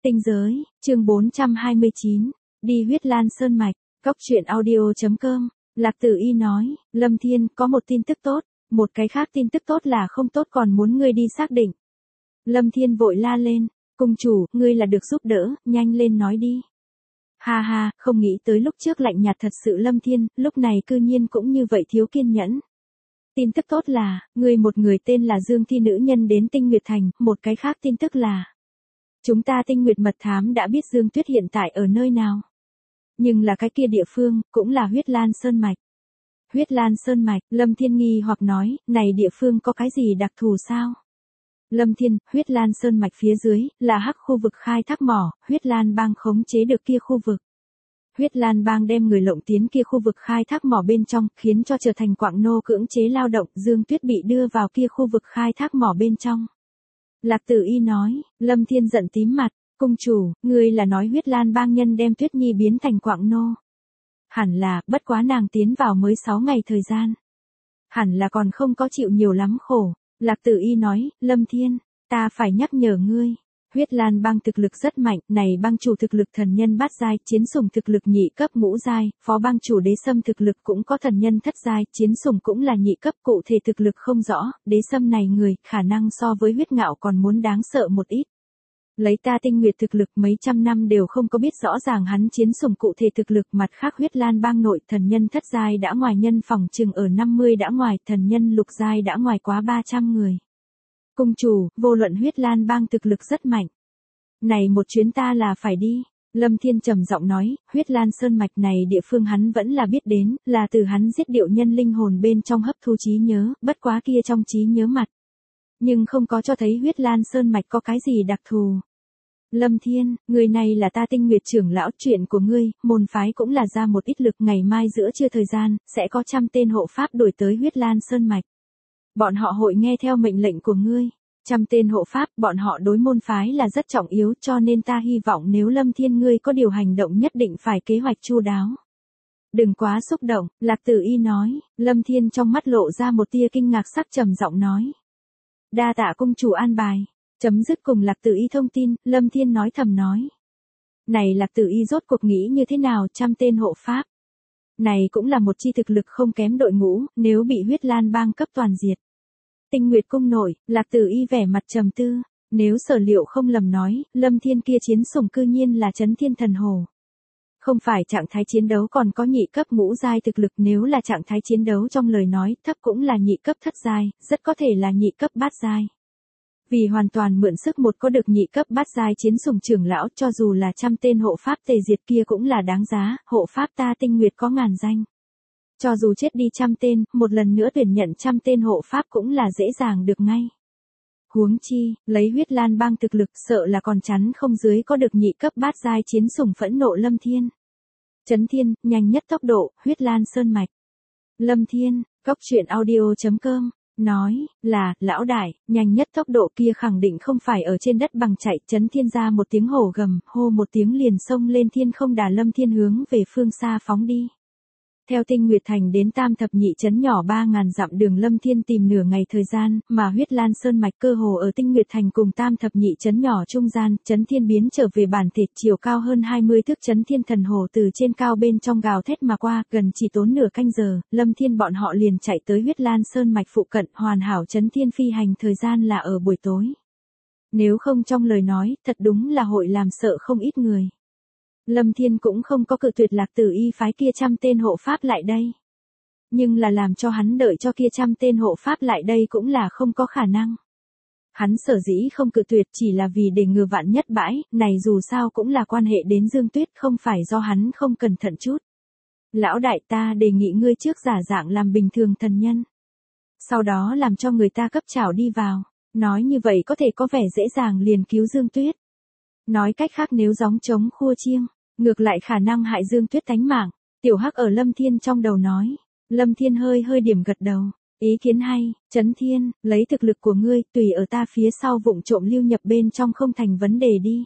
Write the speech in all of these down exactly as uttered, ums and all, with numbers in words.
Tinh giới, chương bốn trăm hai mươi chín, đi huyết lan sơn mạch, góc truyện audio.com, Lạc Tử Y nói, Lâm Thiên, có một tin tức tốt, một cái khác tin tức tốt là không tốt còn muốn ngươi đi xác định. Lâm Thiên vội la lên, cung chủ, ngươi là được giúp đỡ, nhanh lên nói đi. Ha ha, không nghĩ tới lúc trước lạnh nhạt thật sự Lâm Thiên, lúc này cư nhiên cũng như vậy thiếu kiên nhẫn. Tin tức tốt là, ngươi một người tên là Dương Thi nữ nhân đến Tinh Nguyệt Thành, một cái khác tin tức là chúng ta Tinh Nguyệt mật thám đã biết Dương Tuyết hiện tại ở nơi nào. Nhưng là cái kia địa phương, cũng là huyết lan sơn mạch. Huyết lan sơn mạch, Lâm Thiên nghi hoặc nói, này địa phương có cái gì đặc thù sao? Lâm Thiên, huyết lan sơn mạch phía dưới, là hắc khu vực khai thác mỏ, huyết lan bang khống chế được kia khu vực. Huyết lan bang đem người lộng tiến kia khu vực khai thác mỏ bên trong, khiến cho trở thành quạng nô cưỡng chế lao động, Dương Tuyết bị đưa vào kia khu vực khai thác mỏ bên trong. Lạc Tử Y nói, Lâm Thiên giận tím mặt, cung chủ, ngươi là nói huyết lan bang nhân đem Tuyết Nhi biến thành quạng nô. Hẳn là, bất quá nàng tiến vào mới sáu ngày thời gian. Hẳn là còn không có chịu nhiều lắm khổ. Lạc Tử Y nói, Lâm Thiên, ta phải nhắc nhở ngươi. Huyết lan bang thực lực rất mạnh, này bang chủ thực lực thần nhân bát giai, chiến sủng thực lực nhị cấp ngũ giai, phó bang chủ đế sâm thực lực cũng có thần nhân thất giai, chiến sủng cũng là nhị cấp, cụ thể thực lực không rõ, đế sâm này người, khả năng so với huyết ngạo còn muốn đáng sợ một ít. Lấy ta Tinh Nguyệt thực lực mấy trăm năm đều không có biết rõ ràng hắn chiến sủng cụ thể thực lực, mặt khác huyết lan bang nội thần nhân thất giai đã ngoài nhân phòng chừng ở năm mươi đã ngoài, thần nhân lục giai đã ngoài quá ba trăm người. Cung chủ, vô luận huyết lan bang thực lực rất mạnh. Này một chuyến ta là phải đi. Lâm Thiên trầm giọng nói, huyết lan sơn mạch này địa phương hắn vẫn là biết đến, là từ hắn giết điệu nhân linh hồn bên trong hấp thu trí nhớ, bất quá kia trong trí nhớ mặt. Nhưng không có cho thấy huyết lan sơn mạch có cái gì đặc thù. Lâm Thiên, người này là ta Tinh Nguyệt trưởng lão, chuyện của ngươi, môn phái cũng là ra một ít lực, ngày mai giữa trưa thời gian, sẽ có trăm tên hộ pháp đuổi tới huyết lan sơn mạch. Bọn họ hội nghe theo mệnh lệnh của ngươi. Trăm tên hộ pháp, bọn họ đối môn phái là rất trọng yếu, cho nên ta hy vọng nếu Lâm Thiên ngươi có điều hành động nhất định phải kế hoạch chu đáo. Đừng quá xúc động, Lạc Tử Y nói, Lâm Thiên trong mắt lộ ra một tia kinh ngạc sắc trầm giọng nói. Đa tạ cung chủ an bài. Chấm dứt cùng Lạc Tử Y thông tin, Lâm Thiên nói thầm nói. Này Lạc Tử Y rốt cuộc nghĩ như thế nào, trăm tên hộ pháp. Này cũng là một chi thực lực không kém đội ngũ, nếu bị huyết lan bang cấp toàn diệt. Tinh Nguyệt cung nội, Lạc Tử Y vẻ mặt trầm tư, nếu sở liệu không lầm nói, Lâm Thiên kia chiến sủng cư nhiên là Chấn Thiên Thần Hổ. Không phải trạng thái chiến đấu còn có nhị cấp ngũ giai thực lực, nếu là trạng thái chiến đấu trong lời nói, thấp cũng là nhị cấp thất giai, rất có thể là nhị cấp bát giai. Vì hoàn toàn mượn sức một có được nhị cấp bát giai chiến sủng trưởng lão, cho dù là trăm tên hộ pháp tề diệt kia cũng là đáng giá, hộ pháp ta Tinh Nguyệt có ngàn danh. Cho dù chết đi trăm tên, một lần nữa tuyển nhận trăm tên hộ pháp cũng là dễ dàng được ngay. Huống chi, lấy huyết lan bang thực lực sợ là còn chắn không dưới có được nhị cấp bát giai chiến sủng phẫn nộ Lâm Thiên. Chấn Thiên, nhanh nhất tốc độ, huyết lan sơn mạch. Lâm Thiên, góc truyện audio.com, nói, là, lão đại, nhanh nhất tốc độ kia khẳng định không phải ở trên đất bằng chạy. Chấn Thiên ra một tiếng hổ gầm, hô một tiếng liền xông lên thiên không, đà Lâm Thiên hướng về phương xa phóng đi. Theo Tinh Nguyệt Thành đến Tam Thập Nhị trấn nhỏ ba ngàn dặm đường Lâm Thiên tìm nửa ngày thời gian, mà huyết lan sơn mạch cơ hồ ở Tinh Nguyệt Thành cùng Tam Thập Nhị trấn nhỏ trung gian, Chấn Thiên biến trở về bản thể, chiều cao hơn hai mươi thước Chấn Thiên Thần Hổ từ trên cao bên trong gào thét mà qua, gần chỉ tốn nửa canh giờ, Lâm Thiên bọn họ liền chạy tới huyết lan sơn mạch phụ cận, hoàn hảo Chấn Thiên phi hành thời gian là ở buổi tối. Nếu không trong lời nói, thật đúng là hội làm sợ không ít người. Lâm Thiên cũng không có cự tuyệt Lạc Tử Y phái kia trăm tên hộ pháp lại đây. Nhưng là làm cho hắn đợi cho kia trăm tên hộ pháp lại đây cũng là không có khả năng. Hắn sở dĩ không cự tuyệt chỉ là vì để ngừa vạn nhất bãi, này dù sao cũng là quan hệ đến Dương Tuyết, không phải do hắn không cẩn thận chút. Lão đại, ta đề nghị ngươi trước giả dạng làm bình thường thần nhân. Sau đó làm cho người ta cấp trảo đi vào, nói như vậy có thể có vẻ dễ dàng liền cứu Dương Tuyết. Nói cách khác nếu gióng trống khua chiêng, ngược lại khả năng hại Dương Tuyết tánh mạng. Tiểu Hắc ở Lâm Thiên trong đầu nói. Lâm Thiên hơi hơi điểm gật đầu. Ý kiến hay, Chấn Thiên, lấy thực lực của ngươi, tùy ở ta phía sau vụng trộm lưu nhập bên trong không thành vấn đề đi.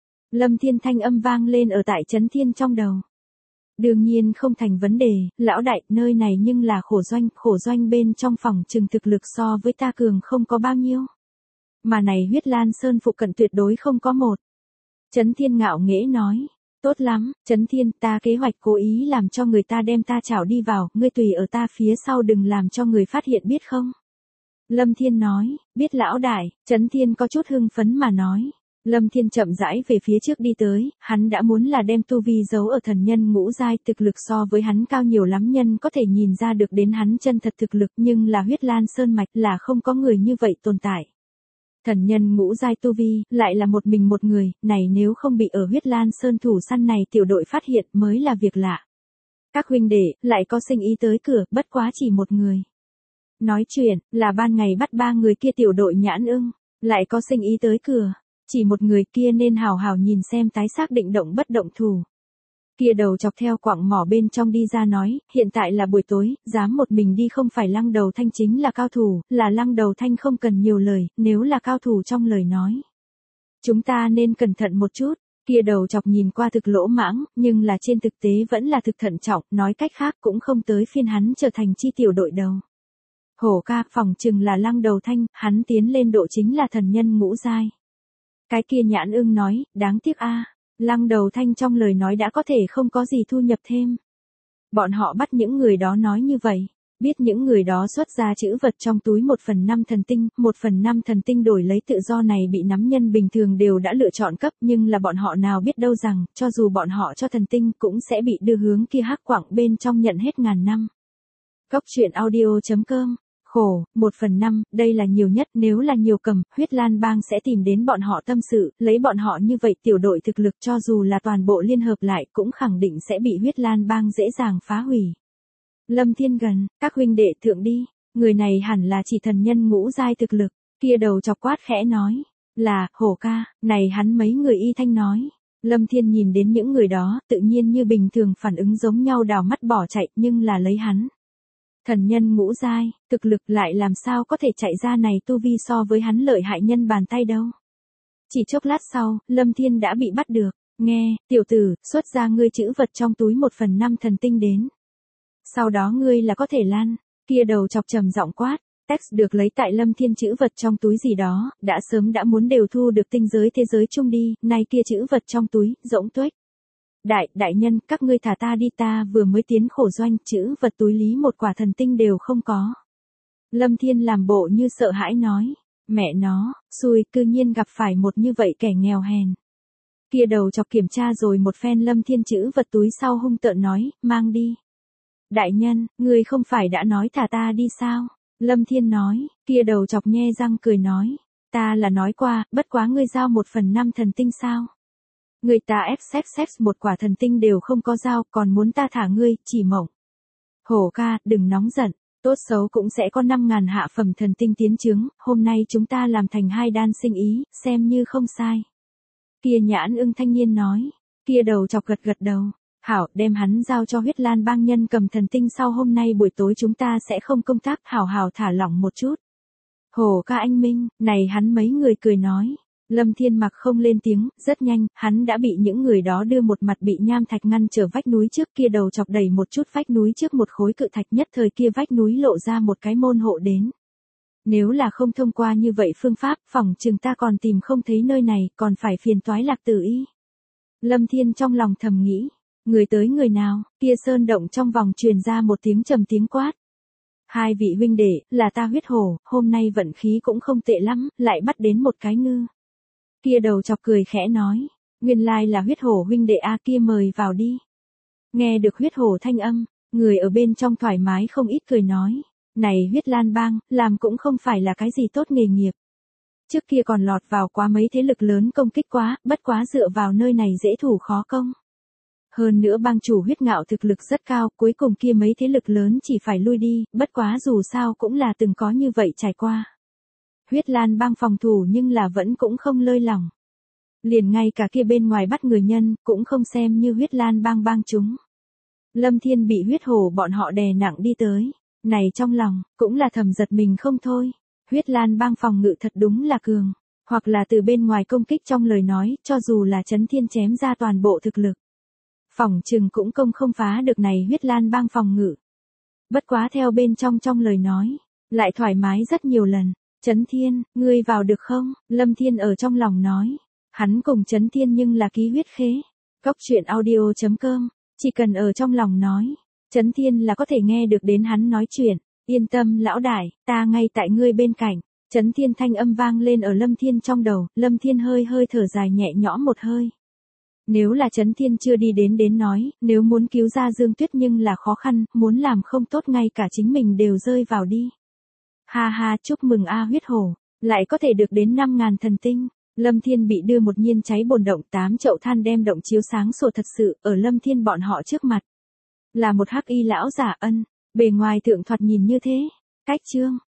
Lâm Thiên thanh âm vang lên ở tại Chấn Thiên trong đầu. Đương nhiên không thành vấn đề, lão đại, nơi này nhưng là khổ doanh, khổ doanh bên trong phòng trừng thực lực so với ta cường không có bao nhiêu. Mà này huyết lan sơn phụ cận tuyệt đối không có một. Trấn Thiên ngạo nghễ nói. Tốt lắm, Trấn Thiên, ta kế hoạch cố ý làm cho người ta đem ta chảo đi vào, ngươi tùy ở ta phía sau đừng làm cho người phát hiện biết không? Lâm Thiên nói, biết lão đại, Trấn Thiên có chút hưng phấn mà nói. Lâm Thiên chậm rãi về phía trước đi tới, hắn đã muốn là đem tu vi giấu ở thần nhân ngũ giai, thực lực so với hắn cao nhiều lắm, nhân có thể nhìn ra được đến hắn chân thật thực lực, nhưng là huyết lan sơn mạch là không có người như vậy tồn tại. Thần nhân ngũ giai tu vi, lại là một mình một người, này nếu không bị ở huyết lan sơn thủ săn này tiểu đội phát hiện mới là việc lạ. Các huynh đệ, lại có sinh ý tới cửa, bất quá chỉ một người. Nói chuyện, là ban ngày bắt ba người kia tiểu đội nhãn ưng, lại có sinh ý tới cửa. Chỉ một người kia nên hào hào nhìn xem tái xác định động bất động thủ. Kia đầu chọc theo quặng mỏ bên trong đi ra nói, hiện tại là buổi tối, dám một mình đi không phải Lăng Đầu Thanh chính là cao thủ, là Lăng Đầu Thanh không cần nhiều lời, nếu là cao thủ trong lời nói. Chúng ta nên cẩn thận một chút, kia đầu chọc nhìn qua thực lỗ mãng, nhưng là trên thực tế vẫn là thực thận trọng, nói cách khác cũng không tới phiên hắn trở thành chi tiểu đội đầu. Hổ ca, phòng chừng là Lăng Đầu Thanh, hắn tiến lên độ chính là thần nhân ngũ giai. Cái kia nhãn ưng nói, đáng tiếc a, Lăng Đầu Thanh trong lời nói đã có thể không có gì thu nhập thêm. Bọn họ bắt những người đó nói như vậy, biết những người đó xuất ra chữ vật trong túi một phần năm thần tinh, một phần năm thần tinh đổi lấy tự do này bị nắm nhân bình thường đều đã lựa chọn cấp, nhưng là bọn họ nào biết đâu rằng, cho dù bọn họ cho thần tinh cũng sẽ bị đưa hướng kia hắc quặng bên trong nhận hết ngàn năm. Góc truyện audio chấm com Khổ, một phần năm, đây là nhiều nhất, nếu là nhiều cầm, huyết lan bang sẽ tìm đến bọn họ tâm sự, lấy bọn họ như vậy tiểu đội thực lực cho dù là toàn bộ liên hợp lại cũng khẳng định sẽ bị huyết lan bang dễ dàng phá hủy. Lâm Thiên gần, các huynh đệ thượng đi, người này hẳn là chỉ thần nhân ngũ giai thực lực, kia đầu chọc quát khẽ nói, là, hổ ca, này hắn mấy người y thanh nói. Lâm Thiên nhìn đến những người đó, tự nhiên như bình thường phản ứng giống nhau đào mắt bỏ chạy, nhưng là lấy hắn. Thần nhân ngũ giai, thực lực lại làm sao có thể chạy ra này tu vi so với hắn lợi hại nhân bàn tay đâu. Chỉ chốc lát sau, Lâm Thiên đã bị bắt được, nghe, tiểu tử, xuất ra ngươi chữ vật trong túi một phần năm thần tinh đến. Sau đó ngươi là có thể lan, kia đầu chọc trầm giọng quát, text được lấy tại Lâm Thiên chữ vật trong túi gì đó, đã sớm đã muốn đều thu được tinh giới thế giới chung đi, nay kia chữ vật trong túi, rỗng tuếch. Đại, đại nhân, các ngươi thả ta đi, ta vừa mới tiến khổ doanh, chữ vật túi lý một quả thần tinh đều không có. Lâm Thiên làm bộ như sợ hãi nói, mẹ nó, xui, cư nhiên gặp phải một như vậy kẻ nghèo hèn. Kia đầu chọc kiểm tra rồi một phen Lâm Thiên chữ vật túi sau hung tợn nói, mang đi. Đại nhân, ngươi không phải đã nói thả ta đi sao? Lâm Thiên nói, kia đầu chọc nhe răng cười nói, ta là nói qua, bất quá ngươi giao một phần năm thần tinh sao? Người ta ép xếp xếp một quả thần tinh đều không có giao, còn muốn ta thả ngươi, chỉ mộng. Hổ ca, đừng nóng giận, tốt xấu cũng sẽ có năm ngàn hạ phẩm thần tinh tiến chứng, hôm nay chúng ta làm thành hai đan sinh ý, xem như không sai. Kia nhãn ưng thanh niên nói, kia đầu chọc gật gật đầu, hảo, đem hắn giao cho huyết lan bang nhân cầm thần tinh sau hôm nay buổi tối chúng ta sẽ không công tác, hảo hảo thả lỏng một chút. Hổ ca anh minh, này hắn mấy người cười nói. Lâm Thiên mặc không lên tiếng, rất nhanh, hắn đã bị những người đó đưa một mặt bị nham thạch ngăn trở vách núi trước kia đầu chọc đẩy một chút vách núi trước một khối cự thạch nhất thời kia vách núi lộ ra một cái môn hộ đến. Nếu là không thông qua như vậy phương pháp, phỏng chừng ta còn tìm không thấy nơi này, còn phải phiền toái Lạc Tử Y. Lâm Thiên trong lòng thầm nghĩ, người tới người nào, kia sơn động trong vòng truyền ra một tiếng trầm tiếng quát. Hai vị huynh đệ, là ta huyết hổ, hôm nay vận khí cũng không tệ lắm, lại bắt đến một cái ngư. Kia đầu chọc cười khẽ nói, nguyên lai là huyết hổ huynh đệ a, kia mời vào đi. Nghe được huyết hổ thanh âm, người ở bên trong thoải mái không ít cười nói, này huyết lan bang, làm cũng không phải là cái gì tốt nghề nghiệp. Trước kia còn lọt vào quá mấy thế lực lớn công kích quá, bất quá dựa vào nơi này dễ thủ khó công. Hơn nữa bang chủ huyết ngạo thực lực rất cao, cuối cùng kia mấy thế lực lớn chỉ phải lui đi, bất quá dù sao cũng là từng có như vậy trải qua. Huyết lan bang phòng thủ nhưng là vẫn cũng không lơi lỏng. Liền ngay cả kia bên ngoài bắt người nhân, cũng không xem như huyết lan bang bang chúng. Lâm Thiên bị huyết hổ bọn họ đè nặng đi tới. Này trong lòng, cũng là thầm giật mình không thôi. Huyết lan bang phòng ngự thật đúng là cường. Hoặc là từ bên ngoài công kích trong lời nói, cho dù là Trấn Thiên chém ra toàn bộ thực lực. Phỏng chừng cũng công không phá được này huyết lan bang phòng ngự. Bất quá theo bên trong trong lời nói, lại thoải mái rất nhiều lần. Trấn Thiên, ngươi vào được không? Lâm Thiên ở trong lòng nói. Hắn cùng Trấn Thiên nhưng là ký huyết khế. Cốc truyện audio chấm com, chỉ cần ở trong lòng nói, Trấn Thiên là có thể nghe được đến hắn nói chuyện. Yên tâm lão đại, ta ngay tại ngươi bên cạnh. Trấn Thiên thanh âm vang lên ở Lâm Thiên trong đầu, Lâm Thiên hơi hơi thở dài nhẹ nhõm một hơi. Nếu là Trấn Thiên chưa đi đến đến nói, nếu muốn cứu ra Dương Tuyết nhưng là khó khăn, muốn làm không tốt ngay cả chính mình đều rơi vào đi. Ha ha, chúc mừng A huyết hổ, lại có thể được đến năm ngàn thần tinh. Lâm Thiên bị đưa một nhiên cháy bồn động, tám chậu than đem động chiếu sáng sủa thật sự, ở Lâm Thiên bọn họ trước mặt. Là một hắc y lão giả ân, bề ngoài thượng thoạt nhìn như thế. Cách chương